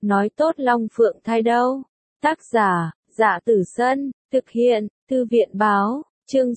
nói tốt Long Phượng thai đâu. Tác giả, Dạ Tử Sân, thực hiện, Thư viện Báo, chương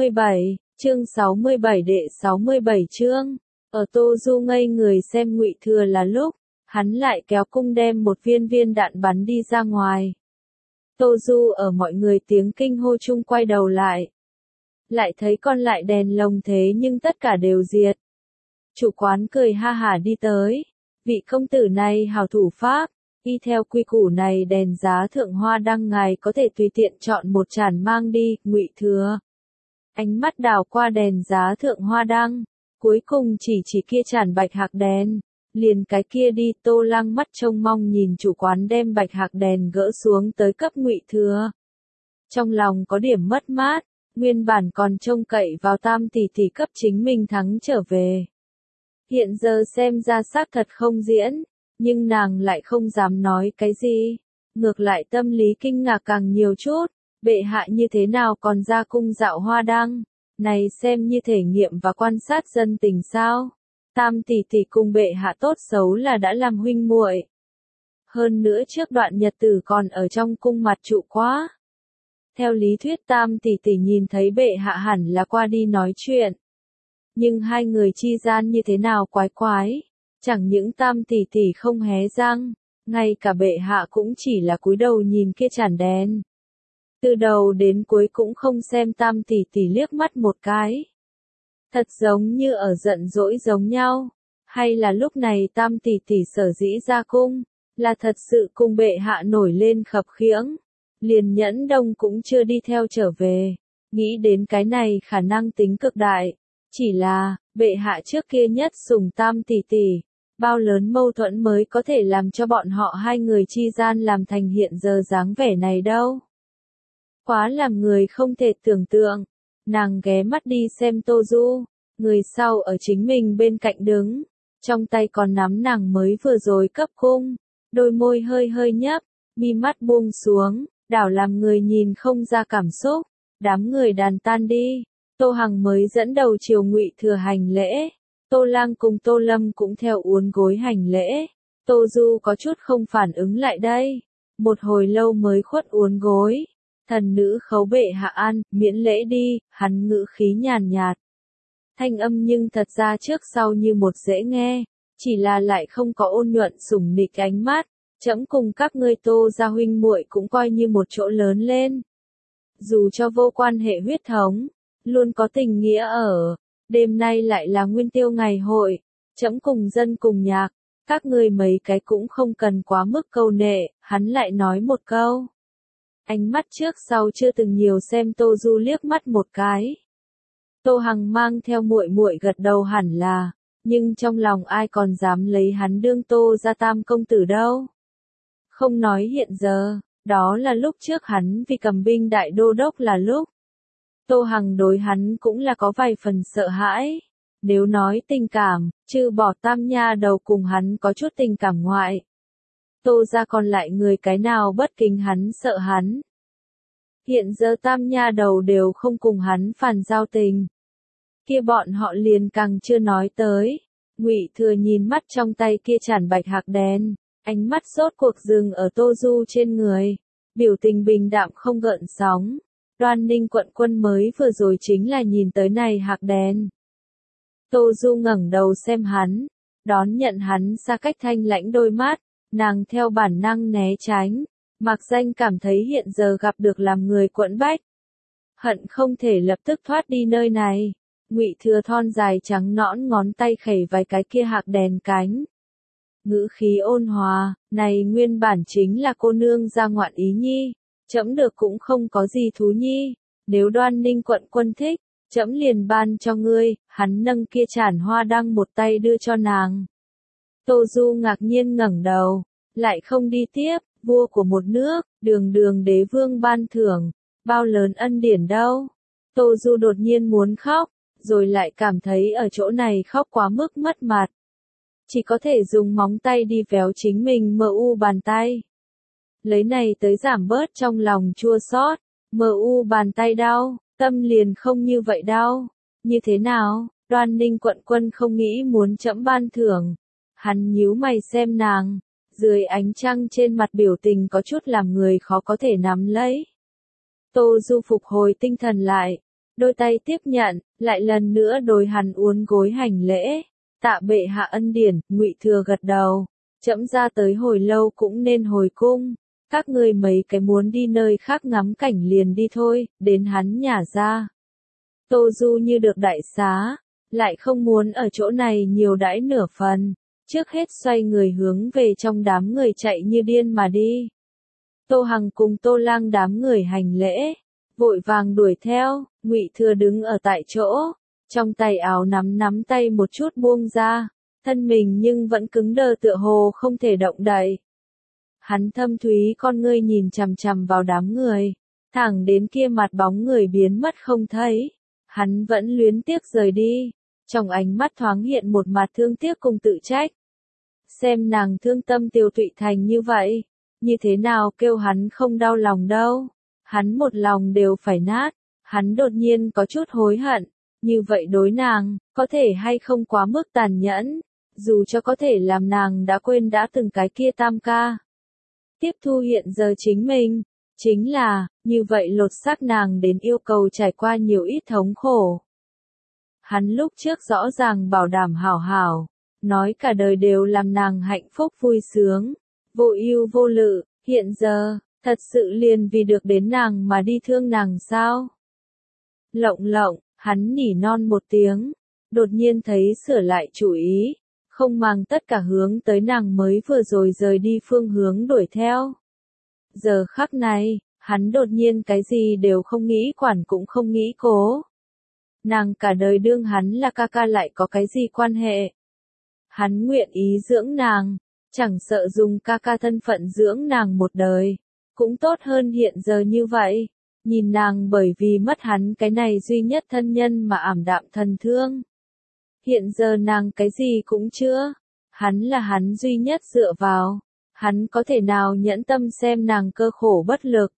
67 đệ 67 chương. Ở Tô Du ngây người xem Ngụy Thừa là lúc, hắn lại kéo cung đem một viên đạn bắn đi ra ngoài. Tô Du ở mọi người tiếng kinh hô chung quay đầu lại. Lại thấy con lại đèn lồng thế nhưng tất cả đều diệt. Chủ quán cười ha hả đi tới. Vị công tử này hảo thủ pháp, y theo quy củ này đèn giá thượng hoa đăng ngài có thể tùy tiện chọn một chản mang đi, Ngụy Thừa. Ánh mắt đảo qua đèn giá thượng hoa đăng, cuối cùng chỉ kia chản bạch hạc đèn, liền cái kia đi. Tô Lăng mắt trông mong nhìn chủ quán đem bạch hạc đèn gỡ xuống tới cấp Ngụy Thừa. Trong lòng có điểm mất mát, nguyên bản còn trông cậy vào Tam tỷ tỷ cấp chính mình thắng trở về. Hiện giờ xem ra xác thật không diễn, nhưng nàng lại không dám nói cái gì. Ngược lại tâm lý kinh ngạc càng nhiều chút, bệ hạ như thế nào còn ra cung dạo hoa đăng, này xem như thể nghiệm và quan sát dân tình sao. Tam tỷ tỷ cùng bệ hạ tốt xấu là đã làm huynh muội. Hơn nữa trước đoạn nhật tử còn ở trong cung mặt trụ quá. Theo lý thuyết Tam tỷ tỷ nhìn thấy bệ hạ hẳn là qua đi nói chuyện. Nhưng hai người chi gian như thế nào quái quái, chẳng những Tam tỷ tỷ không hé răng, ngay cả bệ hạ cũng chỉ là cúi đầu nhìn kia chản đèn. Từ đầu đến cuối cũng không xem Tam tỷ tỷ liếc mắt một cái. Thật giống như ở giận dỗi giống nhau, hay là lúc này Tam tỷ tỷ sở dĩ ra cung, là thật sự cùng bệ hạ nổi lên khập khiễng, liền Nhẫn Đông cũng chưa đi theo trở về. Nghĩ đến cái này khả năng tính cực đại. Chỉ là, bệ hạ trước kia nhất sủng Tam tỷ tỷ, bao lớn mâu thuẫn mới có thể làm cho bọn họ hai người chi gian làm thành hiện giờ dáng vẻ này đâu. Quá làm người không thể tưởng tượng. Nàng ghé mắt đi xem Tô Du, người sau ở chính mình bên cạnh đứng, trong tay còn nắm nàng mới vừa rồi cấp cung, đôi môi hơi hơi nhấp, mi mắt buông xuống, đảo làm người nhìn không ra cảm xúc. Đám người đàn tan đi. Tô Hằng mới dẫn đầu chiều Ngụy Thừa hành lễ, Tô Lang cùng Tô Lâm cũng theo uốn gối hành lễ. Tô Du có chút không phản ứng lại đây, một hồi lâu mới khuất uốn gối. Thần nữ khấu bệ hạ an, miễn lễ đi, hắn ngữ khí nhàn nhạt. Thanh âm nhưng thật ra trước sau như một dễ nghe, chỉ là lại không có ôn nhuận sủng nịch ánh mắt. Trẫm cùng các ngươi Tô gia huynh muội cũng coi như một chỗ lớn lên. Dù cho vô quan hệ huyết thống, luôn có tình nghĩa ở. Đêm nay lại là nguyên tiêu ngày hội, trẫm cùng dân cùng nhạc, các ngươi mấy cái cũng không cần quá mức câu nệ. Hắn lại nói một câu. Ánh mắt trước sau chưa từng nhiều xem Tô Du liếc mắt một cái. Tô Hằng mang theo muội muội gật đầu hẳn là, nhưng trong lòng ai còn dám lấy hắn đương Tô gia tam công tử đâu. Không nói hiện giờ, đó là lúc trước hắn vì cầm binh đại đô đốc là lúc. Tô Hằng đối hắn cũng là có vài phần sợ hãi. Nếu nói tình cảm, trừ bỏ Tam nha đầu cùng hắn có chút tình cảm ngoại. Tô gia còn lại người cái nào bất kính hắn sợ hắn. Hiện giờ Tam nha đầu đều không cùng hắn phản giao tình. Kia bọn họ liền càng chưa nói tới. Ngụy Thừa nhìn mắt trong tay kia chản bạch hạc đèn, ánh mắt rốt cuộc dừng ở Tô Du trên người, biểu tình bình đạm không gợn sóng. Đoan Ninh quận quân mới vừa rồi chính là nhìn tới này hạc đèn. Tô Du ngẩng đầu xem hắn, đón nhận hắn xa cách thanh lãnh đôi mắt, nàng theo bản năng né tránh, mặc danh cảm thấy hiện giờ gặp được làm người quẫn bách. Hận không thể lập tức thoát đi nơi này. Ngụy Thừa thon dài trắng nõn ngón tay khẩy vài cái kia hạc đèn cánh. Ngữ khí ôn hòa, này nguyên bản chính là cô nương ra ngoạn ý nhi, trẫm được cũng không có gì thú nhi, nếu Đoan Ninh quận quân thích, trẫm liền ban cho ngươi. Hắn nâng kia chản hoa đăng một tay đưa cho nàng. Tô Du ngạc nhiên ngẩng đầu, lại không đi tiếp. Vua của một nước, đường đế vương ban thưởng, bao lớn ân điển đâu. Tô Du đột nhiên muốn khóc, rồi lại cảm thấy ở chỗ này khóc quá mức mất mặt. Chỉ có thể dùng móng tay đi véo chính mình mờ u bàn tay. Lấy này tới giảm bớt trong lòng chua xót. Mờ u bàn tay đau, tâm liền không như vậy đau. Như thế nào, Đoan Ninh quận quân không nghĩ muốn trẫm ban thưởng. Hắn nhíu mày xem nàng, Dưới ánh trăng trên mặt biểu tình có chút làm người khó có thể nắm lấy. Tô Du phục hồi tinh thần lại, đôi tay tiếp nhận, lại lần nữa đối hắn uốn gối hành lễ. Tạ bệ hạ ân điển, Ngụy Thừa gật đầu. Trẫm ra tới hồi lâu cũng nên hồi cung. Các ngươi mấy cái muốn đi nơi khác ngắm cảnh liền đi thôi, đến hắn nhả ra. Tô Du như được đại xá, lại không muốn ở chỗ này nhiều đãi nửa phần. Trước hết xoay người hướng về trong đám người chạy như điên mà đi. Tô Hằng cùng Tô Lang đám người hành lễ, vội vàng đuổi theo. Ngụy Thừa đứng ở tại chỗ, trong tay áo nắm tay một chút buông ra, thân mình nhưng vẫn cứng đờ tựa hồ không thể động đậy. Hắn thâm thúy con ngươi nhìn chằm chằm vào đám người, thẳng đến kia mặt bóng người biến mất không thấy, hắn vẫn luyến tiếc rời đi, trong ánh mắt thoáng hiện một mặt thương tiếc cùng tự trách. Xem nàng thương tâm tiêu tụy thành như vậy, như thế nào kêu hắn không đau lòng đâu, hắn một lòng đều phải nát, hắn đột nhiên có chút hối hận, như vậy đối nàng, có thể hay không quá mức tàn nhẫn, dù cho có thể làm nàng đã quên đã từng cái kia tam ca. Tiếp thu hiện giờ chính mình, chính là, như vậy lột xác nàng đến yêu cầu trải qua nhiều ít thống khổ. Hắn lúc trước rõ ràng bảo đảm hảo hảo, nói cả đời đều làm nàng hạnh phúc vui sướng, vô ưu vô lự, hiện giờ, thật sự liền vì được đến nàng mà đi thương nàng sao? Lộng lộng, hắn nỉ non một tiếng, đột nhiên thấy sửa lại chủ ý, không mang tất cả hướng tới nàng mới vừa rồi rời đi phương hướng đuổi theo. Giờ khắc này, hắn đột nhiên cái gì đều không nghĩ quản cũng không nghĩ cố. Nàng cả đời đương hắn là ca ca lại có cái gì quan hệ. Hắn nguyện ý dưỡng nàng, chẳng sợ dùng ca ca thân phận dưỡng nàng một đời, cũng tốt hơn hiện giờ như vậy. Nhìn nàng bởi vì mất hắn cái này duy nhất thân nhân mà ảm đạm thần thương. Hiện giờ nàng cái gì cũng chưa, hắn là hắn duy nhất dựa vào, hắn có thể nào nhẫn tâm xem nàng cơ khổ bất lực.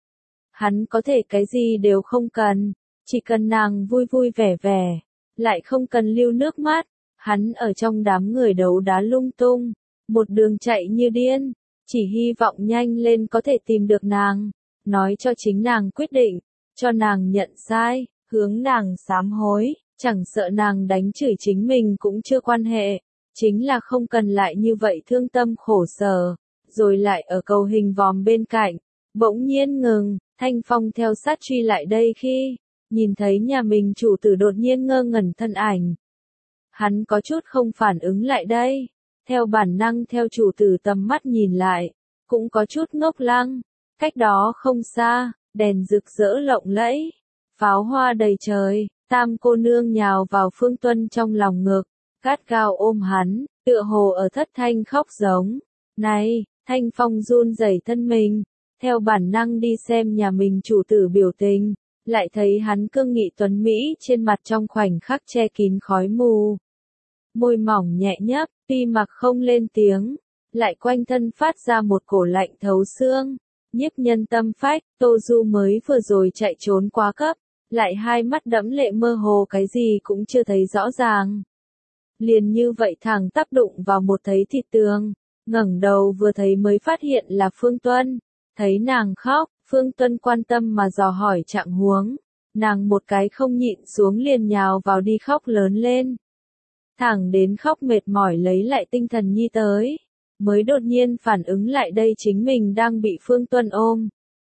Hắn có thể cái gì đều không cần, chỉ cần nàng vui vui vẻ vẻ, lại không cần lưu nước mắt. Hắn ở trong đám người đấu đá lung tung, một đường chạy như điên, chỉ hy vọng nhanh lên có thể tìm được nàng, nói cho chính nàng quyết định, cho nàng nhận sai, hướng nàng sám hối, chẳng sợ nàng đánh chửi chính mình cũng chưa quan hệ, chính là không cần lại như vậy thương tâm khổ sở, rồi lại ở cầu hình vòm bên cạnh, bỗng nhiên ngừng, Thanh Phong theo sát truy lại đây khi, nhìn thấy nhà mình chủ tử đột nhiên ngơ ngẩn thân ảnh. Hắn có chút không phản ứng lại đây, theo bản năng theo chủ tử tầm mắt nhìn lại, cũng có chút ngốc lăng, cách đó không xa, đèn rực rỡ lộng lẫy, pháo hoa đầy trời, tam cô nương nhào vào Phương Tuân trong lòng ngực, gắt gao ôm hắn, tựa hồ ở thất thanh khóc giống. Này, Thanh Phong run rẩy thân mình, theo bản năng đi xem nhà mình chủ tử biểu tình, lại thấy hắn cương nghị tuấn Mỹ trên mặt trong khoảnh khắc che kín khói mù. Môi mỏng nhẹ nhấp, tuy mặc không lên tiếng, lại quanh thân phát ra một cổ lạnh thấu xương, nhiếp nhân tâm phách. Tô Du mới vừa rồi chạy trốn quá cấp, lại hai mắt đẫm lệ mơ hồ cái gì cũng chưa thấy rõ ràng. Liền như vậy thẳng tác đụng vào một thấy thịt tường, ngẩng đầu vừa thấy mới phát hiện là Phương Tuân, thấy nàng khóc, Phương Tuân quan tâm mà dò hỏi trạng huống, nàng một cái không nhịn xuống liền nhào vào đi khóc lớn lên. Thẳng đến khóc mệt mỏi lấy lại tinh thần nhi tới, mới đột nhiên phản ứng lại đây chính mình đang bị Phương Tuân ôm.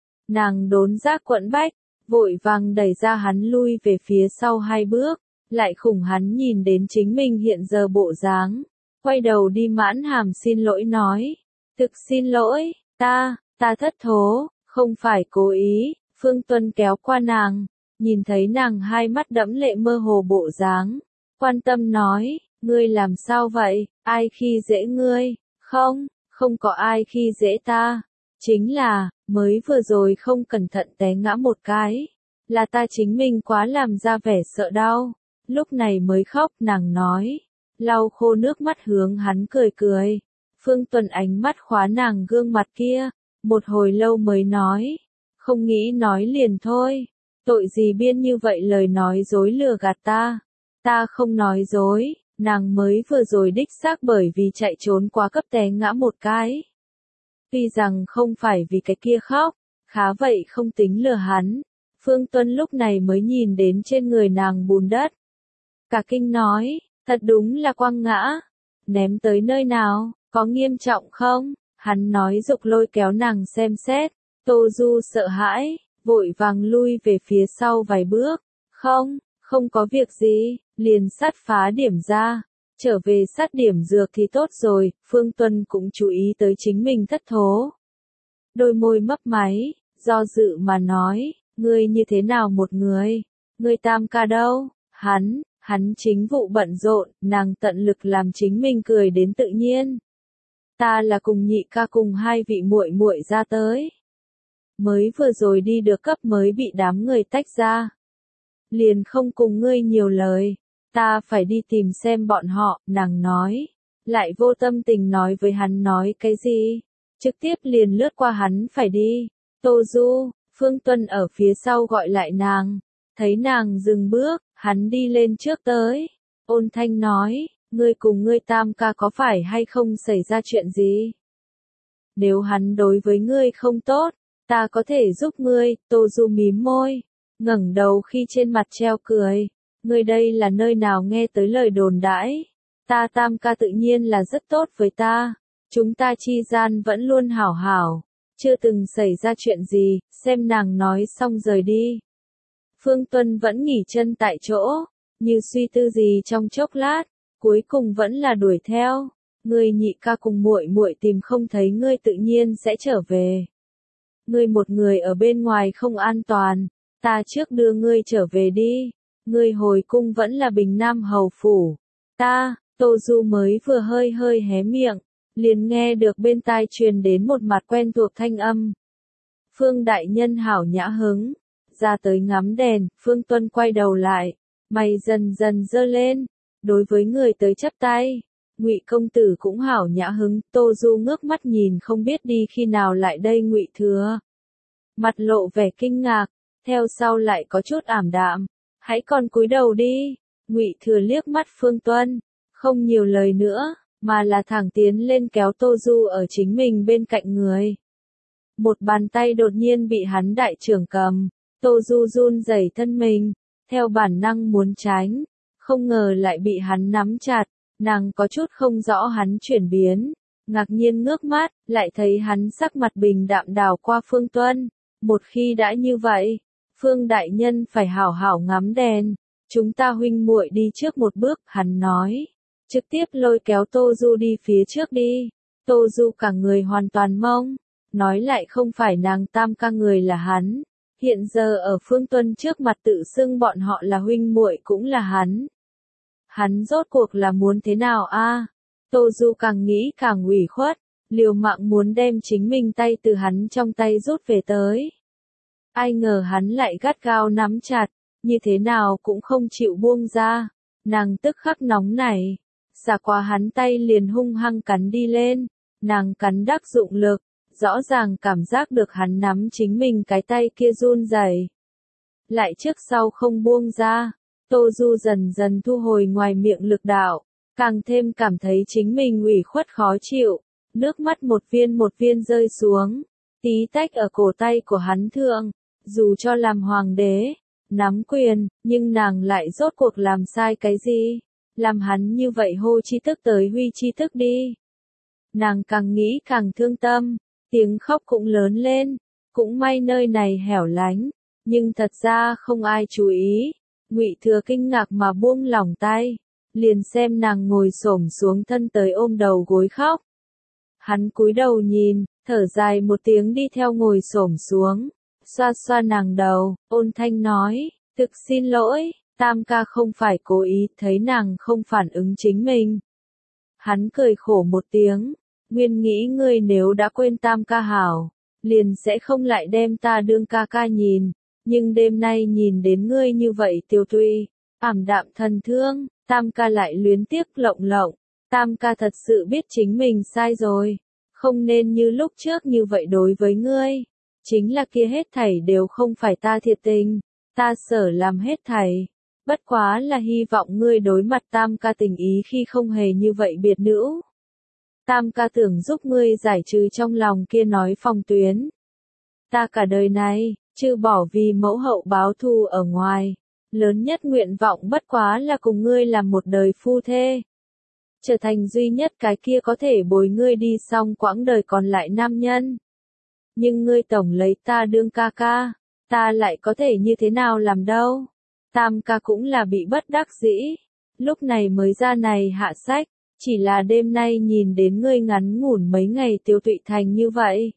Nàng đốn giác quẫn bách, vội vàng đẩy ra hắn lui về phía sau hai bước, lại khủng hắn nhìn đến chính mình hiện giờ bộ dáng, quay đầu đi mãn hàm xin lỗi nói, thực xin lỗi, ta thất thố, không phải cố ý. Phương Tuân kéo qua nàng, nhìn thấy nàng hai mắt đẫm lệ mơ hồ bộ dáng, quan tâm nói, ngươi làm sao vậy, ai khi dễ ngươi, không có ai khi dễ ta, chính là, mới vừa rồi không cẩn thận té ngã một cái, là ta chính mình quá làm ra vẻ sợ đau, lúc này mới khóc. Nàng nói, lau khô nước mắt hướng hắn cười cười. Phương Tuân ánh mắt khóa nàng gương mặt kia, một hồi lâu mới nói, không nghĩ nói liền thôi, tội gì biên như vậy lời nói dối lừa gạt ta không nói dối, nàng mới vừa rồi đích xác bởi vì chạy trốn quá cấp té ngã một cái. Tuy rằng không phải vì cái kia khóc, khá vậy không tính lừa hắn. Phương Tuân lúc này mới nhìn đến trên người nàng bùn đất. Cả kinh nói, thật đúng là quăng ngã. Ném tới nơi nào, có nghiêm trọng không? Hắn nói dục lôi kéo nàng xem xét. Tô Du sợ hãi, vội vàng lui về phía sau vài bước. Không có việc gì, liền sát phá điểm ra. Trở về sát điểm dược thì tốt rồi, Phương Tuân cũng chú ý tới chính mình thất thố. Đôi môi mấp máy, do dự mà nói, ngươi như thế nào một người? Ngươi Tam ca đâu? Hắn chính vụ bận rộn, nàng tận lực làm chính mình cười đến tự nhiên. Ta là cùng nhị ca cùng hai vị muội muội ra tới. Mới vừa rồi đi được cấp mới bị đám người tách ra. Liền không cùng ngươi nhiều lời. Ta phải đi tìm xem bọn họ, nàng nói. Lại vô tâm tình nói với hắn nói cái gì. Trực tiếp liền lướt qua hắn phải đi. Tô Du, Phương Tuân ở phía sau gọi lại nàng. Thấy nàng dừng bước, hắn đi lên trước tới. Ôn thanh nói, ngươi cùng ngươi Tam ca có phải hay không xảy ra chuyện gì? Nếu hắn đối với ngươi không tốt, ta có thể giúp ngươi. Tô Du mím môi, ngẩng đầu khi trên mặt treo cười. Ngươi đây là nơi nào nghe tới lời đồn đãi? Ta Tam ca tự nhiên là rất tốt với ta. Chúng ta chi gian vẫn luôn hảo hảo. Chưa từng xảy ra chuyện gì, xem nàng nói xong rời đi. Phương Tuân vẫn nghỉ chân tại chỗ, như suy tư gì trong chốc lát, cuối cùng vẫn là đuổi theo. Ngươi nhị ca cùng muội muội tìm không thấy ngươi tự nhiên sẽ trở về. Ngươi một người ở bên ngoài không an toàn, ta trước đưa ngươi trở về đi. Ngươi hồi cung vẫn là Bình Nam hầu phủ. Tô Du mới vừa hơi hé miệng, liền nghe được bên tai truyền đến một mặt quen thuộc thanh âm. Phương đại nhân hảo nhã hứng, ra tới ngắm đèn. Phương Tuân quay đầu lại, mày dần dần giơ lên, đối với người tới chắp tay. Ngụy công tử cũng hảo nhã hứng. Tô Du ngước mắt nhìn không biết đi khi nào lại đây Ngụy Thừa, mặt lộ vẻ kinh ngạc, theo sau lại có chút ảm đạm. Hãy còn cúi đầu đi. Ngụy Thừa liếc mắt Phương Tuân, không nhiều lời nữa, mà là thẳng tiến lên kéo Tô Du ở chính mình bên cạnh người. Một bàn tay đột nhiên bị hắn đại trưởng cầm, Tô Du run rẩy thân mình, theo bản năng muốn tránh, không ngờ lại bị hắn nắm chặt. Nàng có chút không rõ hắn chuyển biến, ngạc nhiên ngước mắt, lại thấy hắn sắc mặt bình đạm đảo qua Phương Tuân. Một khi đã như vậy, Phương đại nhân phải hảo hảo ngắm đèn, chúng ta huynh muội đi trước một bước, hắn nói. Trực tiếp lôi kéo Tô Du đi phía trước đi. Tô Du cả người hoàn toàn mông, nói lại không phải nàng Tam ca người là hắn. Hiện giờ ở Phương Tuân trước mặt tự xưng bọn họ là huynh muội cũng là hắn. Hắn rốt cuộc là muốn thế nào a? Tô Du càng nghĩ càng ủy khuất, liều mạng muốn đem chính mình tay từ hắn trong tay rút về tới. Ai ngờ hắn lại gắt gao nắm chặt, như thế nào cũng không chịu buông ra. Nàng tức khắc nóng nảy, xả qua hắn tay liền hung hăng cắn đi lên. Nàng cắn đắc dụng lực, rõ ràng cảm giác được hắn nắm chính mình cái tay kia run rẩy, lại trước sau không buông ra. Tô Du dần dần thu hồi ngoài miệng lực đạo, càng thêm cảm thấy chính mình ủy khuất khó chịu, nước mắt một viên rơi xuống, tí tách ở cổ tay của hắn thượng. Dù cho làm hoàng đế, nắm quyền, nhưng nàng lại rốt cuộc làm sai cái gì? Làm hắn như vậy hô chi thức tới huy chi thức đi. Nàng càng nghĩ càng thương tâm, tiếng khóc cũng lớn lên, cũng may nơi này hẻo lánh, nhưng thật ra không ai chú ý. Ngụy Thừa kinh ngạc mà buông lỏng tay, liền xem nàng ngồi xổm xuống thân tới ôm đầu gối khóc. Hắn cúi đầu nhìn, thở dài một tiếng đi theo ngồi xổm xuống, xoa xoa nàng đầu, ôn thanh nói, thực xin lỗi, Tam ca không phải cố ý. Thấy nàng không phản ứng chính mình, hắn cười khổ một tiếng, nguyên nghĩ ngươi nếu đã quên Tam ca hảo, liền sẽ không lại đem ta đương ca ca nhìn. Nhưng đêm nay nhìn đến ngươi như vậy tiêu tụy, ảm đạm thần thương, Tam ca lại luyến tiếc lộng lộng. Tam ca thật sự biết chính mình sai rồi, không nên như lúc trước như vậy đối với ngươi. Chính là kia hết thảy đều không phải ta thiệt tình, ta sở làm hết thảy, Bất quá là hy vọng ngươi đối mặt Tam ca tình ý khi không hề như vậy biệt nữ. Tam ca tưởng giúp ngươi giải trừ trong lòng kia nói phong tuyến. Ta cả đời này, trừ bỏ vì mẫu hậu báo thù ở ngoài, lớn nhất nguyện vọng bất quá là cùng ngươi làm một đời phu thê. Trở thành duy nhất cái kia có thể bồi ngươi đi xong quãng đời còn lại nam nhân. Nhưng ngươi tổng lấy ta đương ca ca, ta lại có thể như thế nào làm đâu. Tam ca cũng là bị bất đắc dĩ, lúc này mới ra này hạ sách, chỉ là đêm nay nhìn đến ngươi ngắn ngủn mấy ngày tiêu tụy thành như vậy.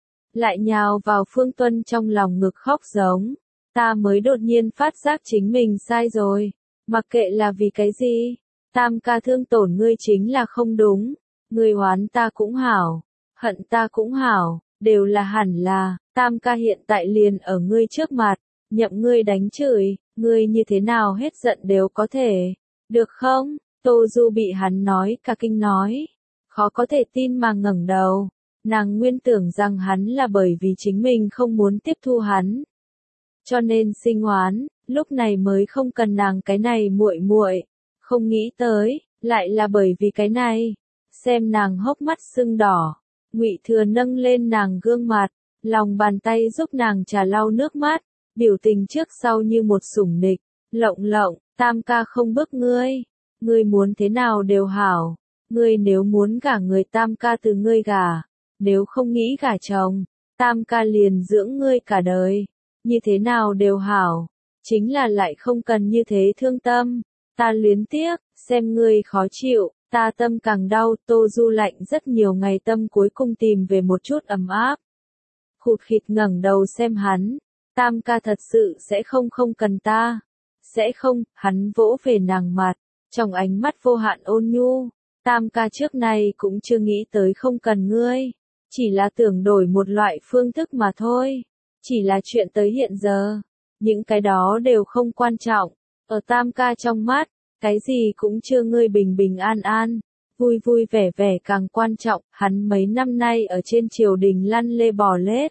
Lại nhào vào Phương Tuân trong lòng ngực khóc giống, ta mới đột nhiên phát giác chính mình sai rồi, mặc kệ là vì cái gì, Tam ca thương tổn ngươi chính là không đúng, ngươi oán ta cũng hảo, hận ta cũng hảo, đều là hẳn là, Tam ca hiện tại liền ở ngươi trước mặt, nhậm ngươi đánh chửi, ngươi như thế nào hết giận đều có thể, được không? Tô Du bị hắn nói cả kinh nói, khó có thể tin mà ngẩng đầu, nàng nguyên tưởng rằng hắn là bởi vì chính mình không muốn tiếp thu hắn, cho nên sinh oán, lúc này mới không cần nàng cái này muội muội, không nghĩ tới, lại là bởi vì cái này, xem nàng hốc mắt sưng đỏ, Ngụy Thừa nâng lên nàng gương mặt, lòng bàn tay giúp nàng trà lau nước mắt, biểu tình trước sau như một sủng nịch, lộng lộng, Tam ca không bức ngươi, ngươi muốn thế nào đều hảo, ngươi nếu muốn gả người Tam ca từ ngươi gả, nếu không nghĩ gả chồng, Tam ca liền dưỡng ngươi cả đời, như thế nào đều hảo, chính là lại không cần như thế thương tâm, ta luyến tiếc, xem ngươi khó chịu, ta tâm càng đau, Tô Du lạnh rất nhiều ngày tâm cuối cùng tìm về một chút ấm áp. Khụt khịt ngẩng đầu xem hắn, Tam ca thật sự sẽ không cần ta, sẽ không, hắn vỗ về nàng mặt, trong ánh mắt vô hạn ôn nhu, Tam ca trước này cũng chưa nghĩ tới không cần ngươi, chỉ là tưởng đổi một loại phương thức mà thôi, chỉ là chuyện tới hiện giờ, những cái đó đều không quan trọng, ở Tam ca trong mắt, cái gì cũng chưa ngươi bình bình an an, vui vui vẻ vẻ càng quan trọng, hắn mấy năm nay ở trên triều đình lăn lê bò lết,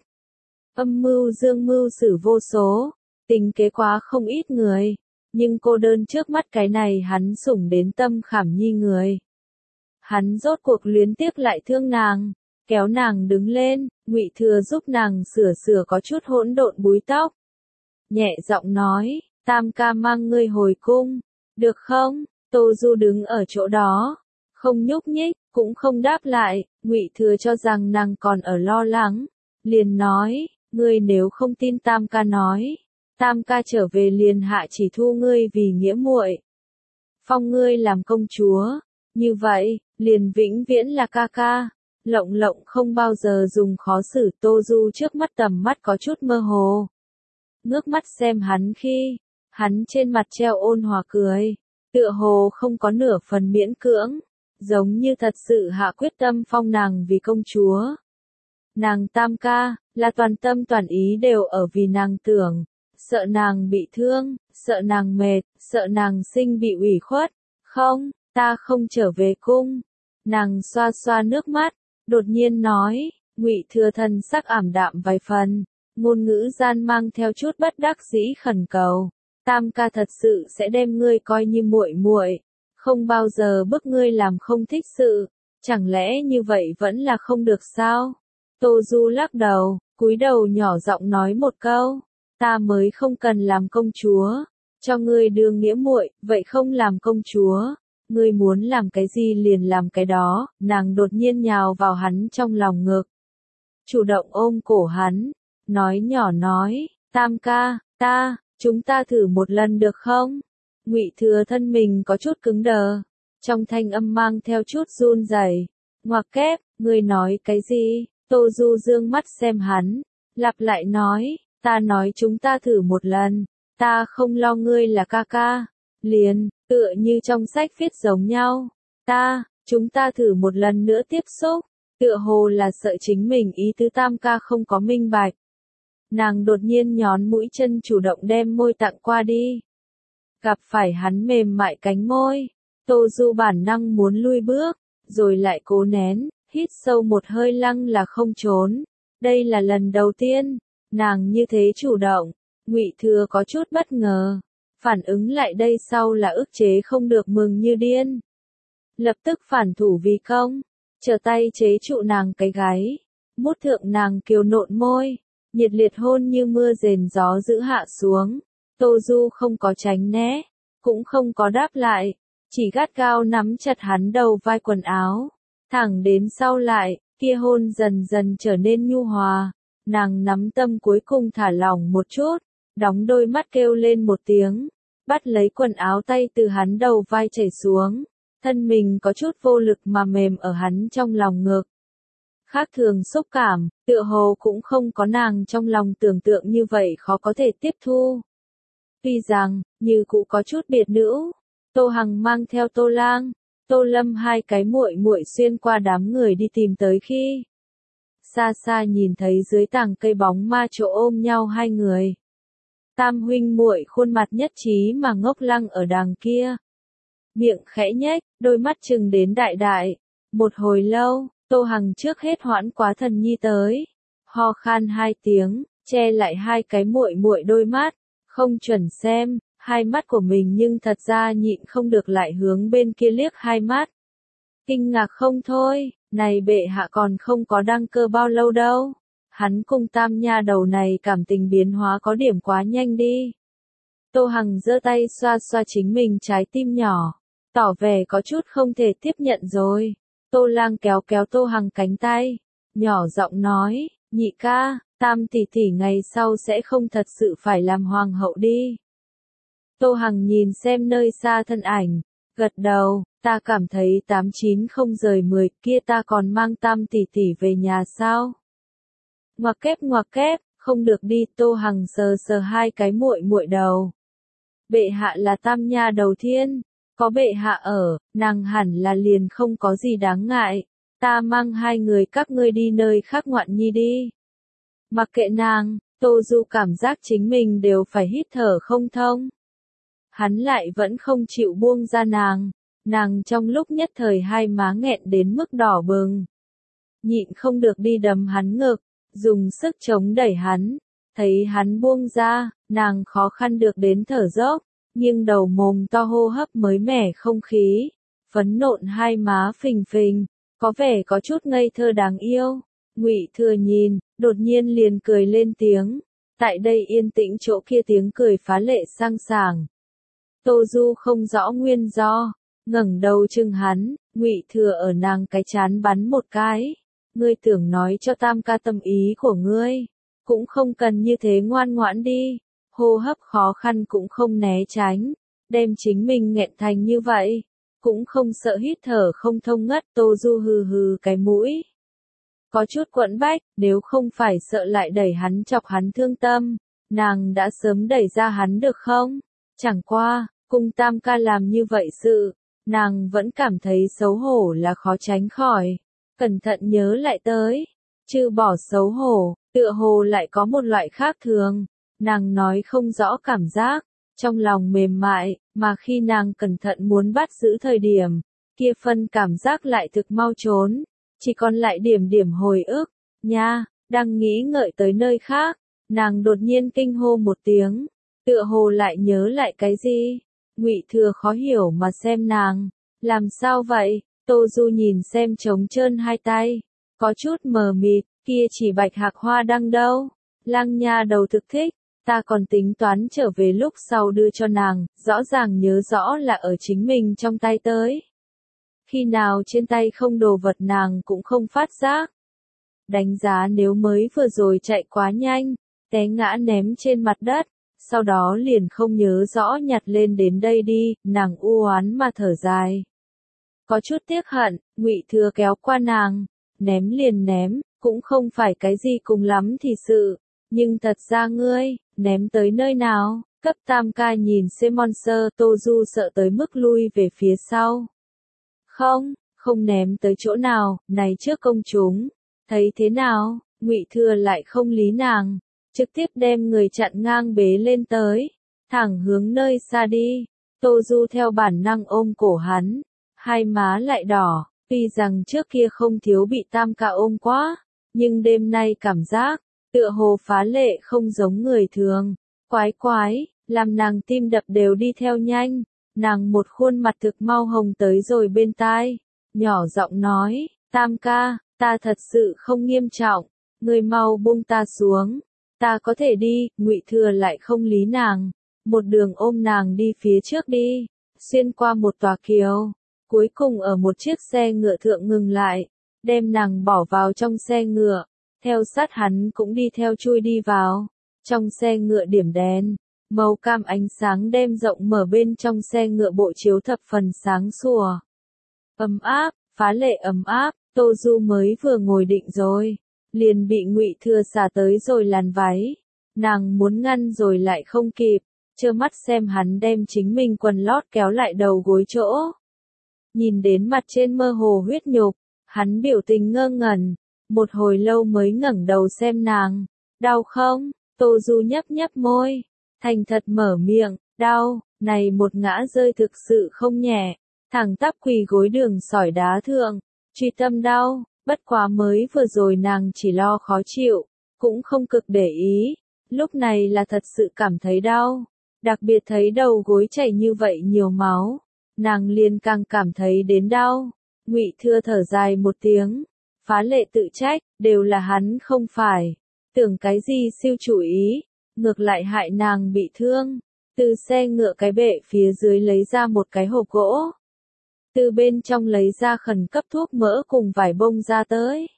âm mưu dương mưu xử vô số, tình kế quá không ít người, nhưng cô đơn trước mắt cái này hắn sủng đến tâm khảm nhi người. Hắn rốt cuộc luyến tiếc lại thương nàng, kéo nàng đứng lên, Ngụy Thừa giúp nàng sửa có chút hỗn độn búi tóc. Nhẹ giọng nói, Tam ca mang ngươi hồi cung, được không? Tô Du đứng ở chỗ đó, không nhúc nhích, cũng không đáp lại, Ngụy Thừa cho rằng nàng còn ở lo lắng, liền nói, ngươi nếu không tin Tam ca nói, Tam ca trở về liền hạ chỉ thu ngươi vì nghĩa muội, phong ngươi làm công chúa, như vậy, liền vĩnh viễn là ca ca. Lộng lộng không bao giờ dùng khó xử, Tô Du trước mắt tầm mắt có chút mơ hồ. Ngước mắt xem hắn khi, hắn trên mặt treo ôn hòa cười, tựa hồ không có nửa phần miễn cưỡng, giống như thật sự hạ quyết tâm phong nàng vì công chúa. Nàng Tam ca, là toàn tâm toàn ý đều ở vì nàng tưởng, sợ nàng bị thương, sợ nàng mệt, sợ nàng sinh bị ủy khuất, không, ta không trở về cung. Nàng xoa xoa nước mắt, đột nhiên nói, Ngụy Thừa thần sắc ảm đạm vài phần, ngôn ngữ gian mang theo chút bất đắc dĩ khẩn cầu, Tam ca thật sự sẽ đem ngươi coi như muội muội, không bao giờ bức ngươi làm không thích sự, chẳng lẽ như vậy vẫn là không được sao? Tô Du lắc đầu, cúi đầu nhỏ giọng nói một câu, ta mới không cần làm công chúa, cho ngươi đương nghĩa muội, vậy không làm công chúa. Ngươi muốn làm cái gì liền làm cái đó, nàng đột nhiên nhào vào hắn trong lòng ngực. Chủ động ôm cổ hắn, nói nhỏ nói, Tam ca, chúng ta thử một lần được không? Ngụy Thừa thân mình có chút cứng đờ, trong thanh âm mang theo chút run rẩy. Ngoặc kép, ngươi nói cái gì? Tô Du dương mắt xem hắn, lặp lại nói, ta nói chúng ta thử một lần, ta không lo ngươi là ca ca, liền, tựa như trong sách viết giống nhau, chúng ta thử một lần nữa tiếp xúc, tựa hồ là sợ chính mình ý tứ Tam ca không có minh bạch. Nàng đột nhiên nhón mũi chân chủ động đem môi tặng qua đi. Gặp phải hắn mềm mại cánh môi, Tô Du bản năng muốn lui bước, rồi lại cố nén, hít sâu một hơi lăng là không trốn. Đây là lần đầu tiên, nàng như thế chủ động, Ngụy Thừa có chút bất ngờ, phản ứng lại đây sau là ức chế không được mừng như điên. Lập tức phản thủ vì công, trở tay chế trụ nàng cái gáy, mút thượng nàng kiều nộn môi, nhiệt liệt hôn như mưa rền gió dữ hạ xuống. Tô Du không có tránh né, cũng không có đáp lại, chỉ gắt gao nắm chặt hắn đầu vai quần áo, thẳng đến sau lại, kia hôn dần dần trở nên nhu hòa, nàng nắm tâm cuối cùng thả lỏng một chút, đóng đôi mắt kêu lên một tiếng, bắt lấy quần áo tay từ hắn đầu vai chảy xuống, thân mình có chút vô lực mà mềm ở hắn trong lòng ngực. Khác thường xúc cảm, tựa hồ cũng không có nàng trong lòng tưởng tượng như vậy khó có thể tiếp thu. Tuy rằng, như cũ có chút biệt nữ, Tô Hằng mang theo Tô Lang, Tô Lâm hai cái muội muội xuyên qua đám người đi tìm tới khi xa xa nhìn thấy dưới tàng cây bóng ma chỗ ôm nhau hai người. Tam huynh muội khuôn mặt nhất trí mà ngốc lăng ở đàng kia. Miệng khẽ nhếch, đôi mắt trừng đến đại đại. Một hồi lâu, Tô Hằng trước hết hoãn quá thần nhi tới. Ho khan hai tiếng, che lại hai cái muội muội đôi mắt. Không chuẩn xem, hai mắt của mình nhưng thật ra nhịn không được lại hướng bên kia liếc hai mắt. Kinh ngạc không thôi, này bệ hạ còn không có đăng cơ bao lâu đâu. Hắn cùng tam nha đầu này cảm tình biến hóa có điểm quá nhanh đi. Tô Hằng giơ tay xoa xoa chính mình trái tim nhỏ, tỏ vẻ có chút không thể tiếp nhận rồi. Tô Lang kéo kéo Tô Hằng cánh tay, nhỏ giọng nói, nhị ca, tam tỷ tỷ ngày sau sẽ không thật sự phải làm hoàng hậu đi. Tô Hằng nhìn xem nơi xa thân ảnh, gật đầu, ta cảm thấy 89 không rời 10 kia ta còn mang tam tỷ tỷ về nhà sao? Ngoặc kép, không được đi, Tô Hằng sờ sờ hai cái muội muội đầu. Bệ hạ là tam nha đầu thiên, có bệ hạ ở, nàng hẳn là liền không có gì đáng ngại, ta mang hai người các ngươi đi nơi khác ngoạn nhi đi. Mặc kệ nàng, Tô Du cảm giác chính mình đều phải hít thở không thông. Hắn lại vẫn không chịu buông ra nàng trong lúc nhất thời hai má nghẹn đến mức đỏ bừng. Nhịn không được đi đấm hắn ngực, dùng sức chống đẩy hắn, thấy hắn buông ra, nàng khó khăn được đến thở dốc, nhưng đầu mồm to hô hấp mới mẻ không khí, phấn nộn hai má phình phình, có vẻ có chút ngây thơ đáng yêu. Ngụy Thừa nhìn, đột nhiên liền cười lên tiếng, tại đây yên tĩnh chỗ kia tiếng cười phá lệ sang sảng. Tô Du không rõ nguyên do, ngẩng đầu chừng hắn, Ngụy Thừa ở nàng cái chán bắn một cái. Ngươi tưởng nói cho tam ca tâm ý của ngươi, cũng không cần như thế ngoan ngoãn đi, hô hấp khó khăn cũng không né tránh, đem chính mình nghẹn thành như vậy, cũng không sợ hít thở không thông ngất. Tô Du hừ hừ cái mũi, có chút quẫn bách, nếu không phải sợ lại đẩy hắn chọc hắn thương tâm, nàng đã sớm đẩy ra hắn được không? Chẳng qua, cùng tam ca làm như vậy sự, nàng vẫn cảm thấy xấu hổ là khó tránh khỏi. Cẩn thận nhớ lại tới, trừ bỏ xấu hổ, tựa hồ lại có một loại khác thường, nàng nói không rõ cảm giác, trong lòng mềm mại, mà khi nàng cẩn thận muốn bắt giữ thời điểm, kia phân cảm giác lại thực mau trốn, chỉ còn lại điểm điểm hồi ức, nha, đang nghĩ ngợi tới nơi khác, nàng đột nhiên kinh hô một tiếng, tựa hồ lại nhớ lại cái gì. Ngụy Thừa khó hiểu mà xem nàng, làm sao vậy? Tô Du nhìn xem trống trơn hai tay, có chút mờ mịt, kia chỉ bạch hạc hoa đăng đâu, Lang nha đầu thực thích, ta còn tính toán trở về lúc sau đưa cho nàng, rõ ràng nhớ rõ là ở chính mình trong tay tới. Khi nào trên tay không đồ vật nàng cũng không phát giác. Đánh giá nếu mới vừa rồi chạy quá nhanh, té ngã ném trên mặt đất, sau đó liền không nhớ rõ nhặt lên đến đây đi, nàng u oán mà thở dài. Có chút tiếc hận, Ngụy Thừa kéo qua nàng, ném liền ném, cũng không phải cái gì cùng lắm thì sự, nhưng thật ra ngươi, ném tới nơi nào? Cấp tam ca nhìn Monster. Tô Du sợ tới mức lui về phía sau. Không ném tới chỗ nào, này trước công chúng, thấy thế nào? Ngụy Thừa lại không lý nàng, trực tiếp đem người chặn ngang bế lên tới, thẳng hướng nơi xa đi. Tô Du theo bản năng ôm cổ hắn, hai má lại đỏ, tuy rằng trước kia không thiếu bị tam ca ôm quá, nhưng đêm nay cảm giác, tựa hồ phá lệ không giống người thường. Quái quái, làm nàng tim đập đều đi theo nhanh. Nàng một khuôn mặt thực mau hồng tới rồi bên tai, nhỏ giọng nói, Tam ca, ta thật sự không nghiêm trọng, ngươi mau buông ta xuống, ta có thể đi. Ngụy Thừa lại không lý nàng, một đường ôm nàng đi phía trước đi, xuyên qua một tòa kiều, cuối cùng ở một chiếc xe ngựa thượng ngừng lại, đem nàng bỏ vào trong xe ngựa, theo sát hắn cũng đi theo chui đi vào. Trong xe ngựa điểm đèn, màu cam ánh sáng đem rộng mở bên trong xe ngựa bộ chiếu thập phần sáng sủa. Ấm áp, phá lệ ấm áp, Tô Du mới vừa ngồi định rồi, liền bị Ngụy Thừa xả tới rồi làn váy. Nàng muốn ngăn rồi lại không kịp, trơ mắt xem hắn đem chính mình quần lót kéo lại đầu gối chỗ. Nhìn đến mặt trên mơ hồ huyết nhục, hắn biểu tình ngơ ngẩn, một hồi lâu mới ngẩng đầu xem nàng. Đau không? Tô Du nhấp nhấp môi, thành thật mở miệng, đau. Này một ngã rơi thực sự không nhẹ, thẳng tắp quỳ gối đường sỏi đá thượng, truy tâm đau. Bất quá mới vừa rồi nàng chỉ lo khó chịu, cũng không cực để ý, lúc này là thật sự cảm thấy đau, đặc biệt thấy đầu gối chảy như vậy nhiều máu, nàng liền càng cảm thấy đến đau. Ngụy Thừa thở dài một tiếng, phá lệ tự trách, đều là hắn không phải, tưởng cái gì siêu chủ ý, ngược lại hại nàng bị thương. Từ xe ngựa cái bệ phía dưới lấy ra một cái hộp gỗ, từ bên trong lấy ra khẩn cấp thuốc mỡ cùng vải bông ra tới.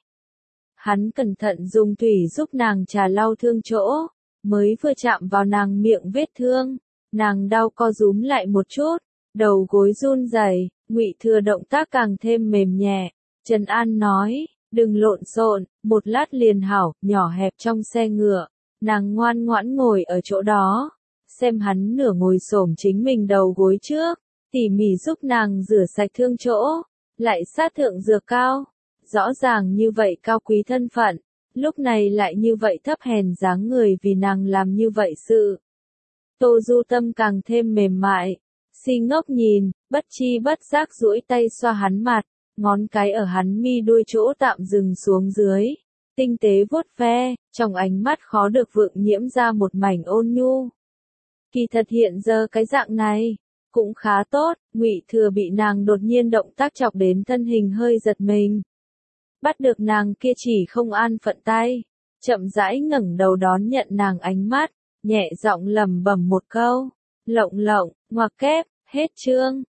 Hắn cẩn thận dùng thủy giúp nàng trà lau thương chỗ, mới vừa chạm vào nàng miệng vết thương, nàng đau co rúm lại một chút, đầu gối run rẩy. Ngụy Thừa động tác càng thêm mềm nhẹ, trấn an nói, đừng lộn xộn, một lát liền hảo. Nhỏ hẹp trong xe ngựa, nàng ngoan ngoãn ngồi ở chỗ đó, xem hắn nửa ngồi xổm chính mình đầu gối trước, tỉ mỉ giúp nàng rửa sạch thương chỗ, lại sát thượng dược cao. Rõ ràng như vậy cao quý thân phận, lúc này lại như vậy thấp hèn dáng người vì nàng làm như vậy sự. Tô Du tâm càng thêm mềm mại, si ngốc nhìn, bất chi bất giác duỗi tay xoa hắn mặt, ngón cái ở hắn mi đuôi chỗ tạm dừng xuống dưới, tinh tế vuốt ve, trong ánh mắt khó được vượng nhiễm ra một mảnh ôn nhu. Kỳ thật hiện giờ cái dạng này cũng khá tốt. Ngụy Thừa bị nàng đột nhiên động tác chọc đến thân hình hơi giật mình, bắt được nàng kia chỉ không an phận tay, chậm rãi ngẩng đầu đón nhận nàng ánh mắt, nhẹ giọng lẩm bẩm một câu, lộng lộng, ngoặc kép. Hết chương.